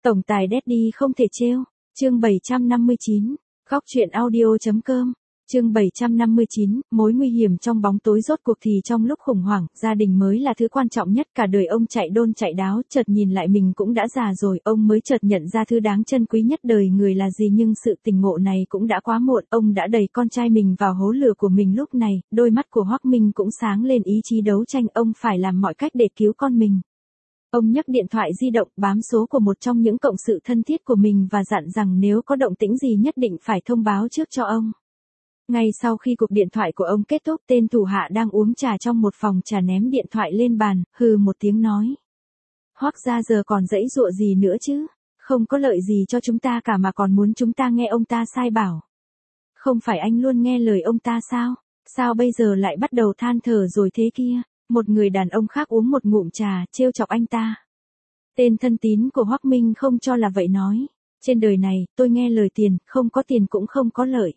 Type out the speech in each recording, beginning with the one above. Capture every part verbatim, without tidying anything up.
Tổng tài Daddy không thể trêu. Chương bảy trăm năm mươi chín. Góc truyện audio.com. Chương bảy trăm năm mươi chín, mối nguy hiểm trong bóng tối rốt cuộc thì trong lúc khủng hoảng, gia đình mới là thứ quan trọng nhất, cả đời ông chạy đôn chạy đáo, chợt nhìn lại mình cũng đã già rồi, ông mới chợt nhận ra thứ đáng trân quý nhất đời người là gì, nhưng sự tỉnh ngộ này cũng đã quá muộn, ông đã đẩy con trai mình vào hố lửa của mình lúc này, đôi mắt của Hoắc Minh cũng sáng lên ý chí đấu tranh, ông phải làm mọi cách để cứu con mình. Ông nhấc điện thoại di động bám số của một trong những cộng sự thân thiết của mình và dặn rằng nếu có động tĩnh gì nhất định phải thông báo trước cho ông. Ngay sau khi cuộc điện thoại của ông kết thúc, tên thủ hạ đang uống trà trong một phòng trà ném điện thoại lên bàn, hừ một tiếng nói. Hoắc gia giờ còn giãy giụa gì nữa chứ, không có lợi gì cho chúng ta cả mà còn muốn chúng ta nghe ông ta sai bảo. Không phải anh luôn nghe lời ông ta sao, sao bây giờ lại bắt đầu than thở rồi thế kia. Một người đàn ông khác uống một ngụm trà, trêu chọc anh ta. Tên thân tín của Hoắc Minh không cho là vậy nói. Trên đời này, tôi nghe lời tiền, không có tiền cũng không có lợi.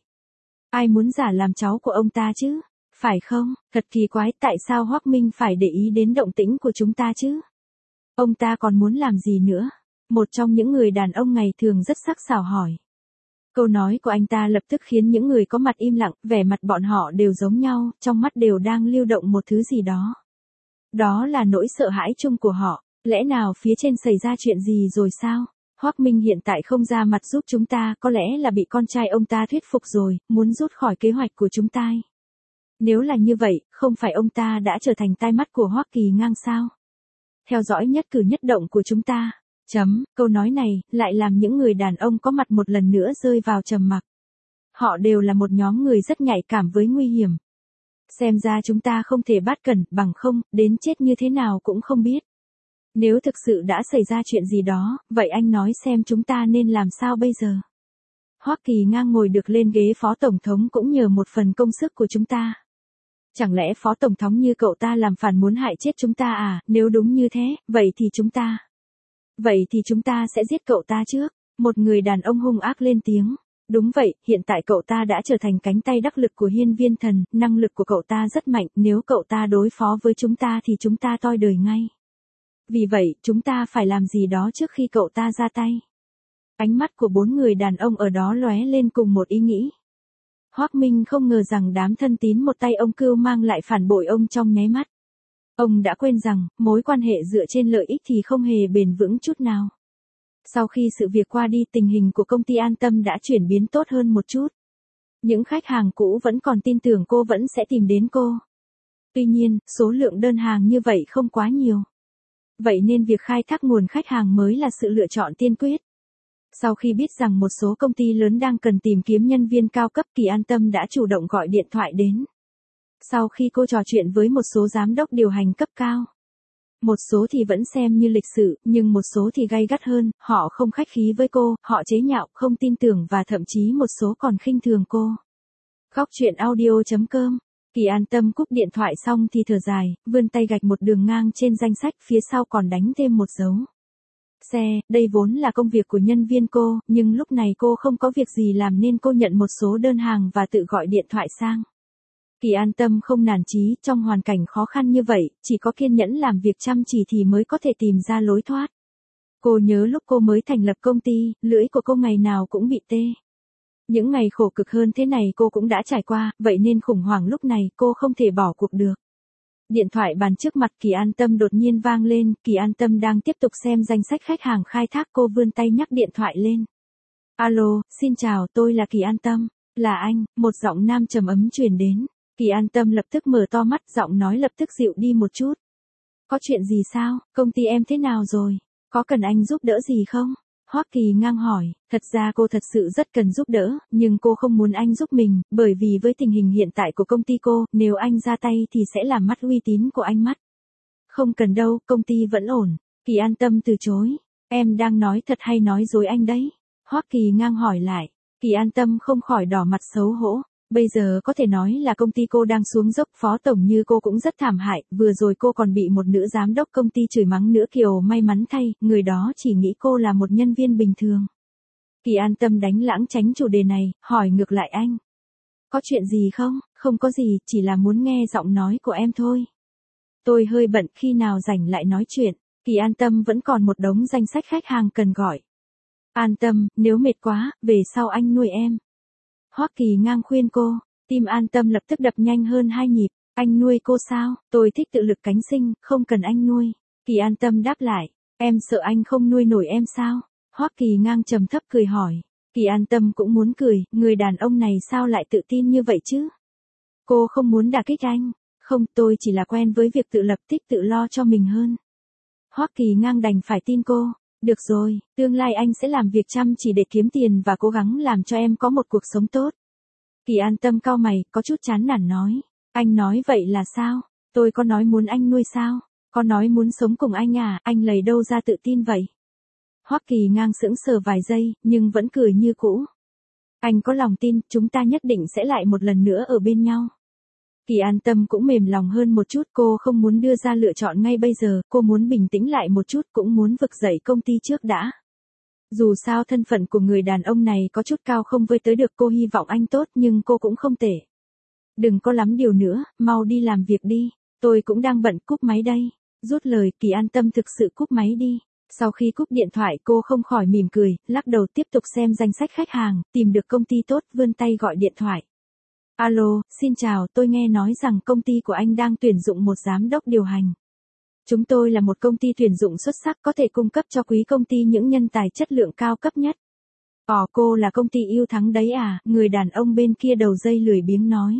Ai muốn giả làm cháu của ông ta chứ? Phải không? Thật kỳ quái, tại sao Hoắc Minh phải để ý đến động tĩnh của chúng ta chứ? Ông ta còn muốn làm gì nữa? Một trong những người đàn ông ngày thường rất sắc sảo hỏi. Câu nói của anh ta lập tức khiến những người có mặt im lặng, vẻ mặt bọn họ đều giống nhau, trong mắt đều đang lưu động một thứ gì đó. Đó là nỗi sợ hãi chung của họ, lẽ nào phía trên xảy ra chuyện gì rồi sao? Hoắc Minh hiện tại không ra mặt giúp chúng ta, có lẽ là bị con trai ông ta thuyết phục rồi, muốn rút khỏi kế hoạch của chúng ta. Nếu là như vậy, không phải ông ta đã trở thành tai mắt của Hoắc Kỳ Ngang sao? Theo dõi nhất cử nhất động của chúng ta. Chấm, câu nói này, lại làm những người đàn ông có mặt một lần nữa rơi vào trầm mặc. Họ đều là một nhóm người rất nhạy cảm với nguy hiểm. Xem ra chúng ta không thể bắt cẩn, bằng không, đến chết như thế nào cũng không biết. Nếu thực sự đã xảy ra chuyện gì đó, vậy anh nói xem chúng ta nên làm sao bây giờ? Hoắc Kỳ Ngang ngồi được lên ghế phó tổng thống cũng nhờ một phần công sức của chúng ta. Chẳng lẽ phó tổng thống như cậu ta làm phản muốn hại chết chúng ta à, nếu đúng như thế, vậy thì chúng ta... Vậy thì chúng ta sẽ giết cậu ta trước. Một người đàn ông hung ác lên tiếng. Đúng vậy, hiện tại cậu ta đã trở thành cánh tay đắc lực của Hiên Viên Thần, năng lực của cậu ta rất mạnh, nếu cậu ta đối phó với chúng ta thì chúng ta toi đời ngay. Vì vậy, chúng ta phải làm gì đó trước khi cậu ta ra tay. Ánh mắt của bốn người đàn ông ở đó lóe lên cùng một ý nghĩ. Hoắc Minh không ngờ rằng đám thân tín một tay ông cưu mang lại phản bội ông trong nháy mắt. Ông đã quên rằng, mối quan hệ dựa trên lợi ích thì không hề bền vững chút nào. Sau khi sự việc qua đi, tình hình của công ty An Tâm đã chuyển biến tốt hơn một chút. Những khách hàng cũ vẫn còn tin tưởng cô vẫn sẽ tìm đến cô. Tuy nhiên, số lượng đơn hàng như vậy không quá nhiều. Vậy nên việc khai thác nguồn khách hàng mới là sự lựa chọn tiên quyết. Sau khi biết rằng một số công ty lớn đang cần tìm kiếm nhân viên cao cấp, Kỳ An Tâm đã chủ động gọi điện thoại đến. Sau khi cô trò chuyện với một số giám đốc điều hành cấp cao, một số thì vẫn xem như lịch sự, nhưng một số thì gay gắt hơn, họ không khách khí với cô, họ chế nhạo, không tin tưởng và thậm chí một số còn khinh thường cô. Góc truyện audio.com. Kỳ An Tâm cúp điện thoại xong thì thở dài, vươn tay gạch một đường ngang trên danh sách, phía sau còn đánh thêm một dấu. Xe, đây vốn là công việc của nhân viên cô, nhưng lúc này cô không có việc gì làm nên cô nhận một số đơn hàng và tự gọi điện thoại sang. Kỳ An Tâm không nản chí, trong hoàn cảnh khó khăn như vậy, chỉ có kiên nhẫn làm việc chăm chỉ thì mới có thể tìm ra lối thoát. Cô nhớ lúc cô mới thành lập công ty, lưỡi của cô ngày nào cũng bị tê. Những ngày khổ cực hơn thế này cô cũng đã trải qua, vậy nên khủng hoảng lúc này cô không thể bỏ cuộc được. Điện thoại bàn trước mặt Kỳ An Tâm đột nhiên vang lên, Kỳ An Tâm đang tiếp tục xem danh sách khách hàng khai thác, cô vươn tay nhắc điện thoại lên. Alo, xin chào, tôi là Kỳ An Tâm. Là anh, một giọng nam trầm ấm truyền đến. Kỳ An Tâm lập tức mở to mắt, giọng nói lập tức dịu đi một chút. Có chuyện gì sao, công ty em thế nào rồi? Có cần anh giúp đỡ gì không? Hoắc Kỳ Ngang hỏi, thật ra cô thật sự rất cần giúp đỡ, nhưng cô không muốn anh giúp mình, bởi vì với tình hình hiện tại của công ty cô, nếu anh ra tay thì sẽ làm mất uy tín của anh mất. Không cần đâu, công ty vẫn ổn. Kỳ An Tâm từ chối. Em đang nói thật hay nói dối anh đấy? Hoắc Kỳ Ngang hỏi lại. Kỳ An Tâm không khỏi đỏ mặt xấu hổ. Bây giờ có thể nói là công ty cô đang xuống dốc, phó tổng như cô cũng rất thảm hại, vừa rồi cô còn bị một nữ giám đốc công ty chửi mắng nữa, kiểu may mắn thay, người đó chỉ nghĩ cô là một nhân viên bình thường. Kỳ An Tâm đánh lãng tránh chủ đề này, hỏi ngược lại anh. Có chuyện gì không? Không có gì, chỉ là muốn nghe giọng nói của em thôi. Tôi hơi bận, khi nào rảnh lại nói chuyện. Kỳ An Tâm vẫn còn một đống danh sách khách hàng cần gọi. An tâm, nếu mệt quá, về sau anh nuôi em. Hoắc Kỳ Ngang khuyên cô, tim An Tâm lập tức đập nhanh hơn hai nhịp, anh nuôi cô sao, tôi thích tự lực cánh sinh, không cần anh nuôi. Kỳ An Tâm đáp lại, em sợ anh không nuôi nổi em sao? Hoắc Kỳ Ngang trầm thấp cười hỏi. Kỳ An Tâm cũng muốn cười, người đàn ông này sao lại tự tin như vậy chứ? Cô không muốn đả kích anh, không, tôi chỉ là quen với việc tự lập thích tự lo cho mình hơn. Hoắc Kỳ Ngang đành phải tin cô, được rồi, tương lai anh sẽ làm việc chăm chỉ để kiếm tiền và cố gắng làm cho em có một cuộc sống tốt. Kỳ An Tâm cau mày, có chút chán nản nói, anh nói vậy là sao? Tôi có nói muốn anh nuôi sao? Có nói muốn sống cùng anh à, anh lấy đâu ra tự tin vậy? Hoắc Kỳ Ngang sững sờ vài giây, nhưng vẫn cười như cũ. Anh có lòng tin, chúng ta nhất định sẽ lại một lần nữa ở bên nhau. Kỳ An Tâm cũng mềm lòng hơn một chút, cô không muốn đưa ra lựa chọn ngay bây giờ, cô muốn bình tĩnh lại một chút, cũng muốn vực dậy công ty trước đã. Dù sao thân phận của người đàn ông này có chút cao không với tới được, cô hy vọng anh tốt nhưng cô cũng không tệ. Đừng có lắm điều nữa, mau đi làm việc đi, tôi cũng đang bận, cúp máy đây. Rút lời, Kỳ An Tâm thực sự cúp máy đi. Sau khi cúp điện thoại cô không khỏi mỉm cười, lắc đầu tiếp tục xem danh sách khách hàng, tìm được công ty tốt, vươn tay gọi điện thoại. Alo, xin chào, tôi nghe nói rằng công ty của anh đang tuyển dụng một giám đốc điều hành. Chúng tôi là một công ty tuyển dụng xuất sắc, có thể cung cấp cho quý công ty những nhân tài chất lượng cao cấp nhất. Ồ, cô là công ty Yêu Thắng đấy à, người đàn ông bên kia đầu dây lười biếng nói.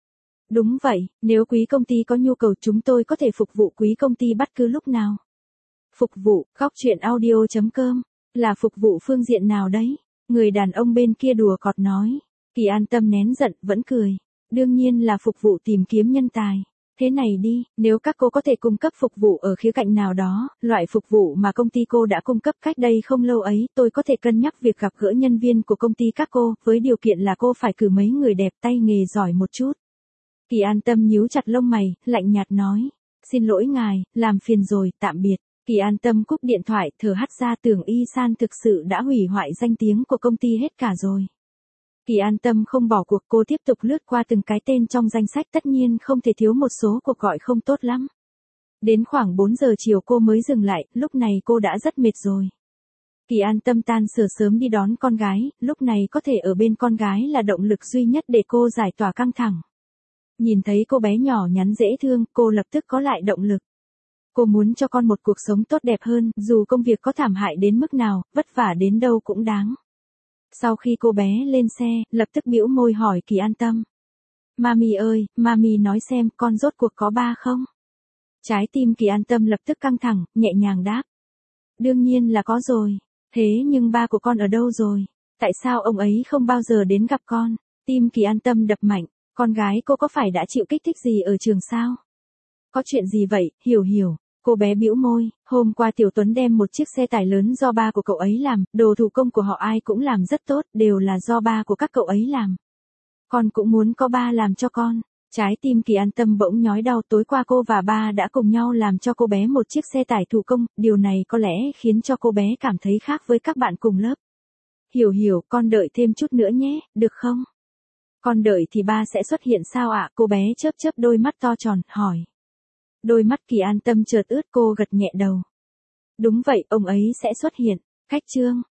Đúng vậy, nếu quý công ty có nhu cầu chúng tôi có thể phục vụ quý công ty bất cứ lúc nào. Phục vụ, góc truyện audio chấm com, là phục vụ phương diện nào đấy? Người đàn ông bên kia đùa cợt nói. Kỳ An Tâm nén giận, vẫn cười. Đương nhiên là phục vụ tìm kiếm nhân tài. Thế này đi, nếu các cô có thể cung cấp phục vụ ở khía cạnh nào đó, loại phục vụ mà công ty cô đã cung cấp cách đây không lâu ấy, tôi có thể cân nhắc việc gặp gỡ nhân viên của công ty các cô, với điều kiện là cô phải cử mấy người đẹp tay nghề giỏi một chút. Kỳ An Tâm nhíu chặt lông mày, lạnh nhạt nói. Xin lỗi ngài, làm phiền rồi, tạm biệt. Kỳ An Tâm cúp điện thoại, thở hắt ra, tưởng Y San thực sự đã hủy hoại danh tiếng của công ty hết cả rồi. Kỳ An Tâm không bỏ cuộc, cô tiếp tục lướt qua từng cái tên trong danh sách, tất nhiên không thể thiếu một số cuộc gọi không tốt lắm. Đến khoảng bốn giờ chiều cô mới dừng lại, lúc này cô đã rất mệt rồi. Kỳ An Tâm tan sở sớm đi đón con gái, lúc này có thể ở bên con gái là động lực duy nhất để cô giải tỏa căng thẳng. Nhìn thấy cô bé nhỏ nhắn dễ thương, cô lập tức có lại động lực. Cô muốn cho con một cuộc sống tốt đẹp hơn, dù công việc có thảm hại đến mức nào, vất vả đến đâu cũng đáng. Sau khi cô bé lên xe, lập tức bĩu môi hỏi Kỳ An Tâm. Mami ơi, mami nói xem con rốt cuộc có ba không? Trái tim Kỳ An Tâm lập tức căng thẳng, nhẹ nhàng đáp. Đương nhiên là có rồi. Thế nhưng ba của con ở đâu rồi? Tại sao ông ấy không bao giờ đến gặp con? Tim Kỳ An Tâm đập mạnh, con gái cô có phải đã chịu kích thích gì ở trường sao? Có chuyện gì vậy, Hiểu Hiểu? Cô bé bĩu môi, hôm qua Tiểu Tuấn đem một chiếc xe tải lớn do ba của cậu ấy làm, đồ thủ công của họ ai cũng làm rất tốt, đều là do ba của các cậu ấy làm. Con cũng muốn có ba làm cho con. Trái tim Kỳ An Tâm bỗng nhói đau, tối qua cô và ba đã cùng nhau làm cho cô bé một chiếc xe tải thủ công, điều này có lẽ khiến cho cô bé cảm thấy khác với các bạn cùng lớp. Hiểu Hiểu, con đợi thêm chút nữa nhé, được không? Con đợi thì ba sẽ xuất hiện sao ạ? Cô bé chớp chớp đôi mắt to tròn, hỏi. Đôi mắt Kỳ An Tâm chợt ướt, cô gật nhẹ đầu. Đúng vậy, ông ấy sẽ xuất hiện. Cách chương